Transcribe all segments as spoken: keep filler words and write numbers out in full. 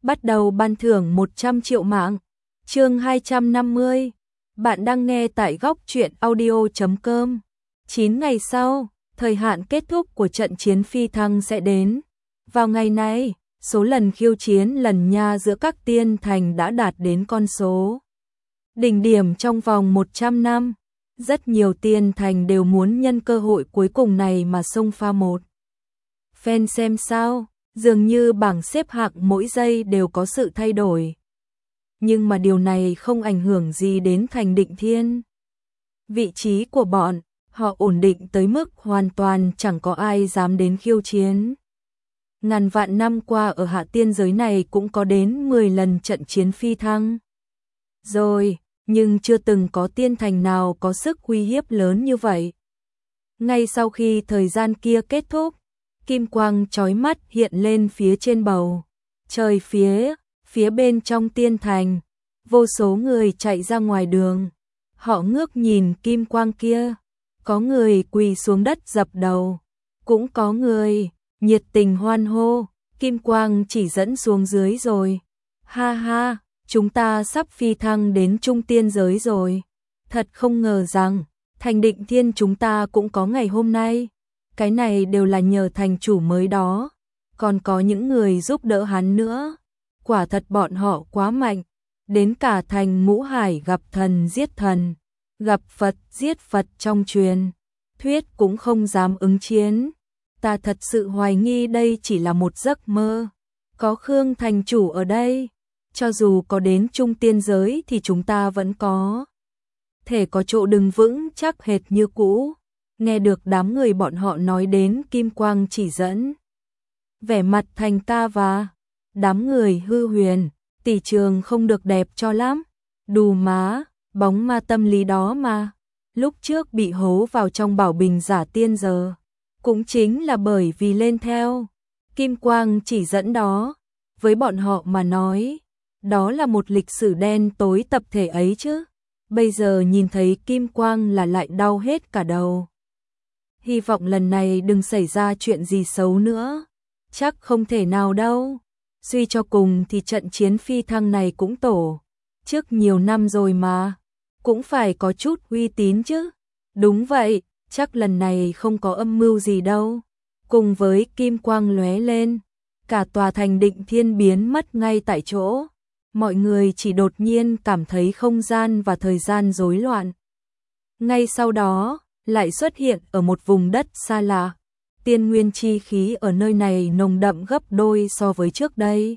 bắt đầu ban thưởng một trăm triệu mạng. Chương hai trăm năm mươi. Bạn đang nghe tại góc truyện audio chấm com. chín ngày sau, thời hạn kết thúc của trận chiến phi thăng sẽ đến. Vào ngày này, số lần khiêu chiến lần nha giữa các tiên thành đã đạt đến con số đỉnh điểm trong vòng một trăm năm. Rất nhiều tiên thành đều muốn nhân cơ hội cuối cùng này mà xông pha một phen xem sao. Dường như bảng xếp hạng mỗi giây đều có sự thay đổi. Nhưng mà điều này không ảnh hưởng gì đến thành Định Thiên. Vị trí của bọn họ ổn định tới mức hoàn toàn chẳng có ai dám đến khiêu chiến. Ngàn vạn năm qua ở hạ tiên giới này cũng có đến mười lần trận chiến phi thăng rồi, nhưng chưa từng có tiên thành nào có sức uy hiếp lớn như vậy. Ngay sau khi thời gian kia kết thúc, kim quang chói mắt hiện lên phía trên bầu trời phía, phía bên trong tiên thành. Vô số người chạy ra ngoài đường. Họ ngước nhìn kim quang kia. Có người quỳ xuống đất dập đầu. Cũng có người nhiệt tình hoan hô. Kim quang chỉ dẫn xuống dưới rồi. Ha ha, chúng ta sắp phi thăng đến trung tiên giới rồi. Thật không ngờ rằng thành Định Thiên chúng ta cũng có ngày hôm nay. Cái này đều là nhờ thành chủ mới đó. Còn có những người giúp đỡ hắn nữa. Quả thật bọn họ quá mạnh. Đến cả thành Ngũ Hải gặp thần giết thần, gặp Phật giết Phật trong truyền thuyết cũng không dám ứng chiến. Ta thật sự hoài nghi đây chỉ là một giấc mơ. Có Khương thành chủ ở đây, cho dù có đến trung tiên giới thì chúng ta vẫn có thể có chỗ đứng vững chắc hệt như cũ. Nghe được đám người bọn họ nói đến kim quang chỉ dẫn, vẻ mặt Thành Ca và đám người Hư Huyền, tỷ trường không được đẹp cho lắm. Đù má, bóng ma tâm lý đó mà. Lúc trước bị hố vào trong bảo bình giả tiên giờ, cũng chính là bởi vì lên theo kim quang chỉ dẫn đó. Với bọn họ mà nói, đó là một lịch sử đen tối tập thể ấy chứ. Bây giờ nhìn thấy kim quang là lại đau hết cả đầu. Hy vọng lần này đừng xảy ra chuyện gì xấu nữa. Chắc không thể nào đâu. Suy cho cùng thì trận chiến phi thăng này cũng tổ trước nhiều năm rồi mà, cũng phải có chút uy tín chứ. Đúng vậy, chắc lần này không có âm mưu gì đâu. Cùng với kim quang lóe lên, cả tòa thành Định Thiên biến mất ngay tại chỗ. Mọi người chỉ đột nhiên cảm thấy không gian và thời gian rối loạn. Ngay sau đó, lại xuất hiện ở một vùng đất xa lạ. Tiên nguyên chi khí ở nơi này nồng đậm gấp đôi so với trước đây.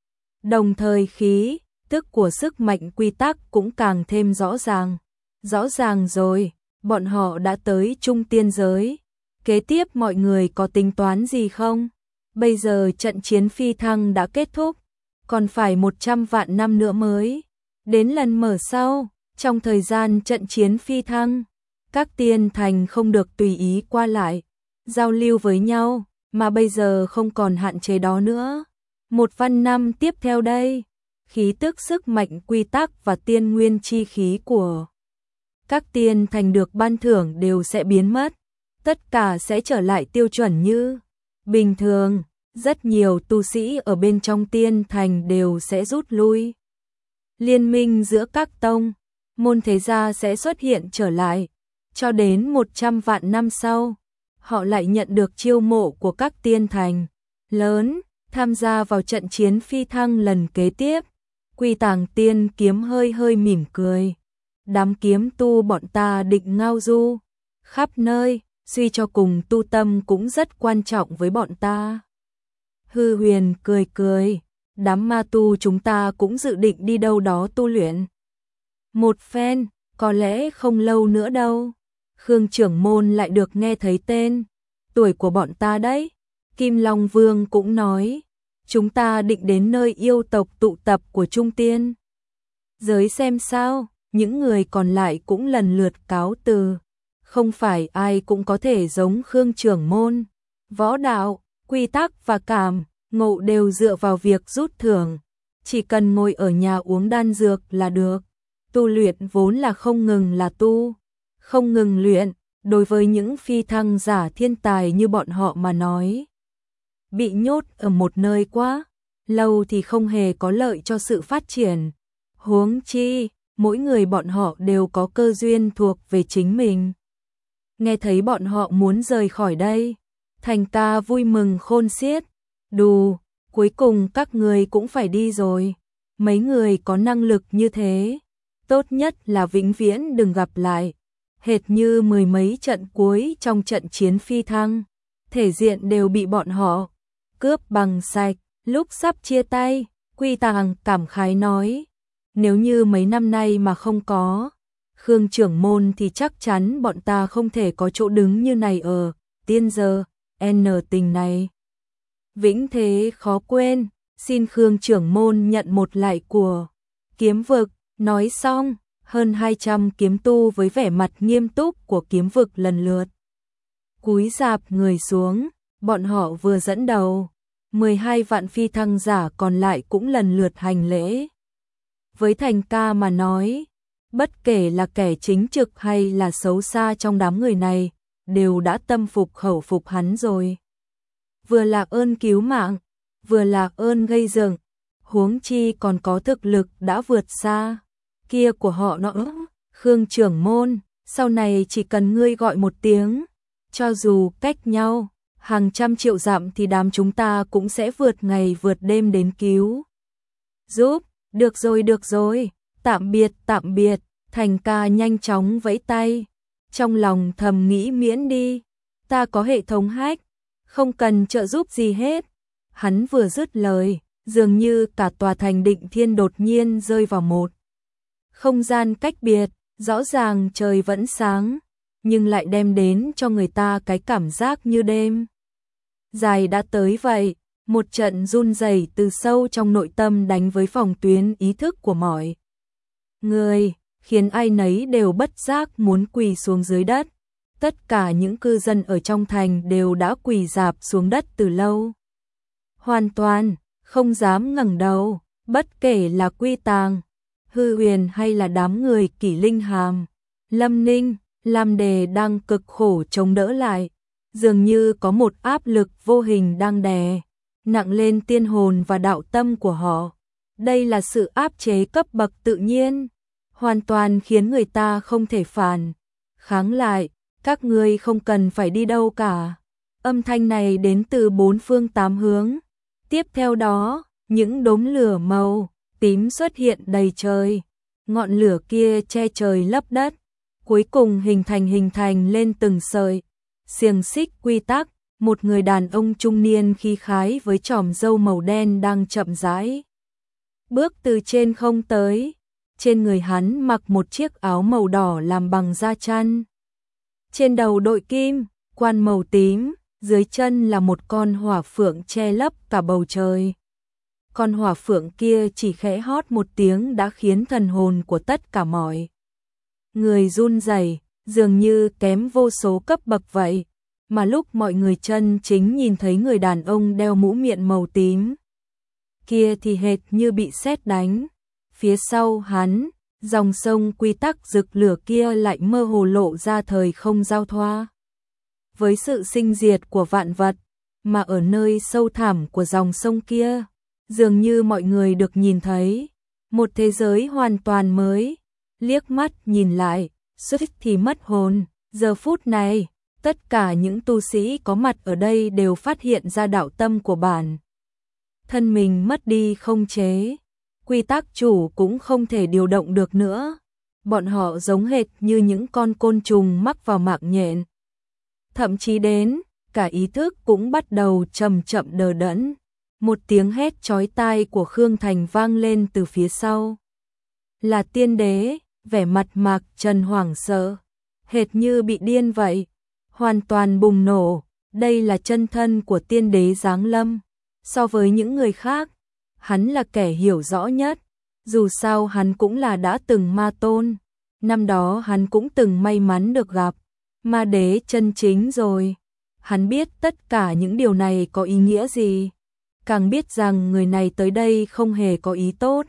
Đồng thời khí tức của sức mạnh quy tắc cũng càng thêm rõ ràng. Rõ ràng rồi, bọn họ đã tới trung tiên giới. Kế tiếp mọi người có tính toán gì không? Bây giờ trận chiến phi thăng đã kết thúc, còn phải một trăm vạn năm nữa mới đến lần mở sau. Trong thời gian trận chiến phi thăng, các tiên thành không được tùy ý qua lại, giao lưu với nhau, mà bây giờ không còn hạn chế đó nữa. Một văn năm tiếp theo đây, khí tức sức mạnh quy tắc và tiên nguyên chi khí của các tiên thành được ban thưởng đều sẽ biến mất. Tất cả sẽ trở lại tiêu chuẩn như bình thường. Rất nhiều tu sĩ ở bên trong tiên thành đều sẽ rút lui. Liên minh giữa các tông, môn thế gia sẽ xuất hiện trở lại. Cho đến một trăm vạn năm sau, họ lại nhận được chiêu mộ của các tiên thành lớn, tham gia vào trận chiến phi thăng lần kế tiếp. Quy Tàng Tiên Kiếm hơi hơi mỉm cười. Đám kiếm tu bọn ta định ngao du khắp nơi, suy cho cùng tu tâm cũng rất quan trọng với bọn ta. Hư Huyền cười cười, đám ma tu chúng ta cũng dự định đi đâu đó tu luyện một phen, có lẽ không lâu nữa đâu. Khương trưởng môn lại được nghe thấy tên tuổi của bọn ta đấy. Kim Long Vương cũng nói, chúng ta định đến nơi yêu tộc tụ tập của Trung Tiên giới xem sao. Những người còn lại cũng lần lượt cáo từ. Không phải ai cũng có thể giống Khương trưởng môn. Võ đạo, quy tắc và cảm ngộ đều dựa vào việc rút thưởng. Chỉ cần ngồi ở nhà uống đan dược là được. Tu luyện vốn là không ngừng là tu, không ngừng luyện. Đối với những phi thăng giả thiên tài như bọn họ mà nói, bị nhốt ở một nơi quá lâu thì không hề có lợi cho sự phát triển. Huống chi, mỗi người bọn họ đều có cơ duyên thuộc về chính mình. Nghe thấy bọn họ muốn rời khỏi đây, Thành ca vui mừng khôn xiết. Đù, cuối cùng các người cũng phải đi rồi. Mấy người có năng lực như thế, tốt nhất là vĩnh viễn đừng gặp lại. Hệt như mười mấy trận cuối trong trận chiến phi thăng, thể diện đều bị bọn họ cướp bằng sạch. Lúc sắp chia tay, Quy Tàng cảm khái nói, nếu như mấy năm nay mà không có Khương trưởng môn thì chắc chắn bọn ta không thể có chỗ đứng như này ở Tiên Giờ, N tình này. Vĩnh thế khó quên, xin Khương trưởng môn nhận một lại của Kiếm Vực. Nói xong, hơn hai trăm kiếm tu với vẻ mặt nghiêm túc của Kiếm Vực lần lượt cúi rạp người xuống, bọn họ vừa dẫn đầu, mười hai vạn phi thăng giả còn lại cũng lần lượt hành lễ. Với Thành ca mà nói, bất kể là kẻ chính trực hay là xấu xa trong đám người này, đều đã tâm phục khẩu phục hắn rồi. Vừa là ơn cứu mạng, vừa là ơn gây dựng, huống chi còn có thực lực đã vượt xa kia của họ nữa. Khương trưởng môn, sau này chỉ cần ngươi gọi một tiếng, cho dù cách nhau hàng trăm triệu dặm thì đám chúng ta cũng sẽ vượt ngày vượt đêm đến cứu giúp. Được rồi, được rồi, tạm biệt, tạm biệt. Thành ca nhanh chóng vẫy tay, trong lòng thầm nghĩ miễn đi, ta có hệ thống hack, không cần trợ giúp gì hết. Hắn vừa dứt lời, dường như cả tòa thành Định Thiên đột nhiên rơi vào một không gian cách biệt. Rõ ràng trời vẫn sáng, nhưng lại đem đến cho người ta cái cảm giác như đêm dài đã tới vậy. Một trận run rẩy từ sâu trong nội tâm đánh với phòng tuyến ý thức của mọi người, khiến ai nấy đều bất giác muốn quỳ xuống dưới đất. Tất cả những cư dân ở trong thành đều đã quỳ rạp xuống đất từ lâu, hoàn toàn không dám ngẩng đầu, bất kể là Quy Tàng, Hư Huyền hay là đám người Kỷ Linh Hàm, Lâm Ninh, Lam Đề đang cực khổ chống đỡ lại, dường như có một áp lực vô hình đang đè nặng lên tiên hồn và đạo tâm của họ. Đây là sự áp chế cấp bậc tự nhiên, hoàn toàn khiến người ta không thể phản kháng lại. Các ngươi không cần phải đi đâu cả. Âm thanh này đến từ bốn phương tám hướng. Tiếp theo đó, những đốm lửa màu tím xuất hiện đầy trời. Ngọn lửa kia che trời lấp đất, cuối cùng hình thành hình thành lên từng sợi xiềng xích quy tắc. Một người đàn ông trung niên khí khái với chòm râu màu đen đang chậm rãi bước từ trên không tới. Trên người hắn mặc một chiếc áo màu đỏ làm bằng da chăn, trên đầu đội kim quan màu tím, dưới chân là một con hỏa phượng che lấp cả bầu trời. Con hỏa phượng kia chỉ khẽ hót một tiếng đã khiến thần hồn của tất cả mọi người run rẩy, dường như kém vô số cấp bậc vậy. Mà lúc mọi người chân chính nhìn thấy người đàn ông đeo mũ miệng màu tím kia thì hệt như bị sét đánh. Phía sau hắn, dòng sông quy tắc rực lửa kia lại mơ hồ lộ ra thời không giao thoa với sự sinh diệt của vạn vật. Mà ở nơi sâu thẳm của dòng sông kia, dường như mọi người được nhìn thấy một thế giới hoàn toàn mới. Liếc mắt nhìn lại, suýt thì mất hồn. Giờ phút này, tất cả những tu sĩ có mặt ở đây đều phát hiện ra đạo tâm của bản thân mình mất đi không chế. Quy tắc chủ cũng không thể điều động được nữa. Bọn họ giống hệt như những con côn trùng mắc vào mạng nhện. Thậm chí đến, cả ý thức cũng bắt đầu chậm chậm đờ đẫn. Một tiếng hét chói tai của Khương Thành vang lên từ phía sau. Là tiên đế, vẻ mặt Mạc Trần hoảng sợ, hệt như bị điên vậy. Hoàn toàn bùng nổ, đây là chân thân của tiên đế giáng lâm. So với những người khác, hắn là kẻ hiểu rõ nhất. Dù sao hắn cũng là đã từng ma tôn. Năm đó hắn cũng từng may mắn được gặp ma đế chân chính rồi. Hắn biết tất cả những điều này có ý nghĩa gì. Càng biết rằng người này tới đây không hề có ý tốt.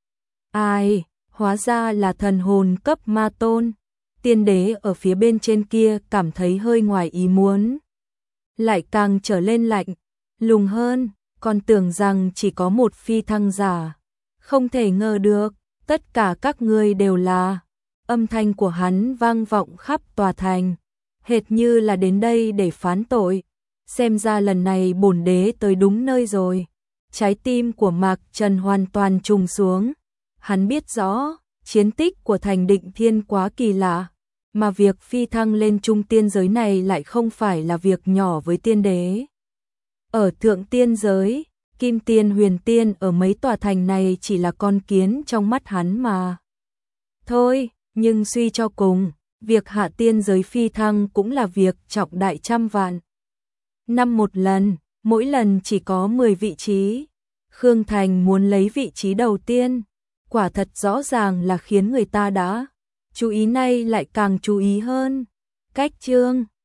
Ai, hóa ra là thần hồn cấp ma tôn. Tiên đế ở phía bên trên kia cảm thấy hơi ngoài ý muốn, lại càng trở lên lạnh lùng hơn. còn tưởng rằng chỉ có một phi thăng giả. Không thể ngờ được, tất cả các ngươi đều là. Âm thanh của hắn vang vọng khắp tòa thành, hệt như là đến đây để phán tội. Xem ra lần này bổn đế tới đúng nơi rồi. Trái tim của Mạc Trần hoàn toàn trùng xuống. Hắn biết rõ, chiến tích của thành Định Thiên quá kỳ lạ, mà việc phi thăng lên trung tiên giới này lại không phải là việc nhỏ với tiên đế. Ở thượng tiên giới, Kim Tiên Huyền Tiên ở mấy tòa thành này chỉ là con kiến trong mắt hắn mà. Thôi, nhưng suy cho cùng, việc hạ tiên giới phi thăng cũng là việc trọng đại trăm vạn. Năm một lần, mỗi lần chỉ có mười vị trí. Khương Thành muốn lấy vị trí đầu tiên, quả thật rõ ràng là khiến người ta đã chú ý, nay lại càng chú ý hơn. Cách chương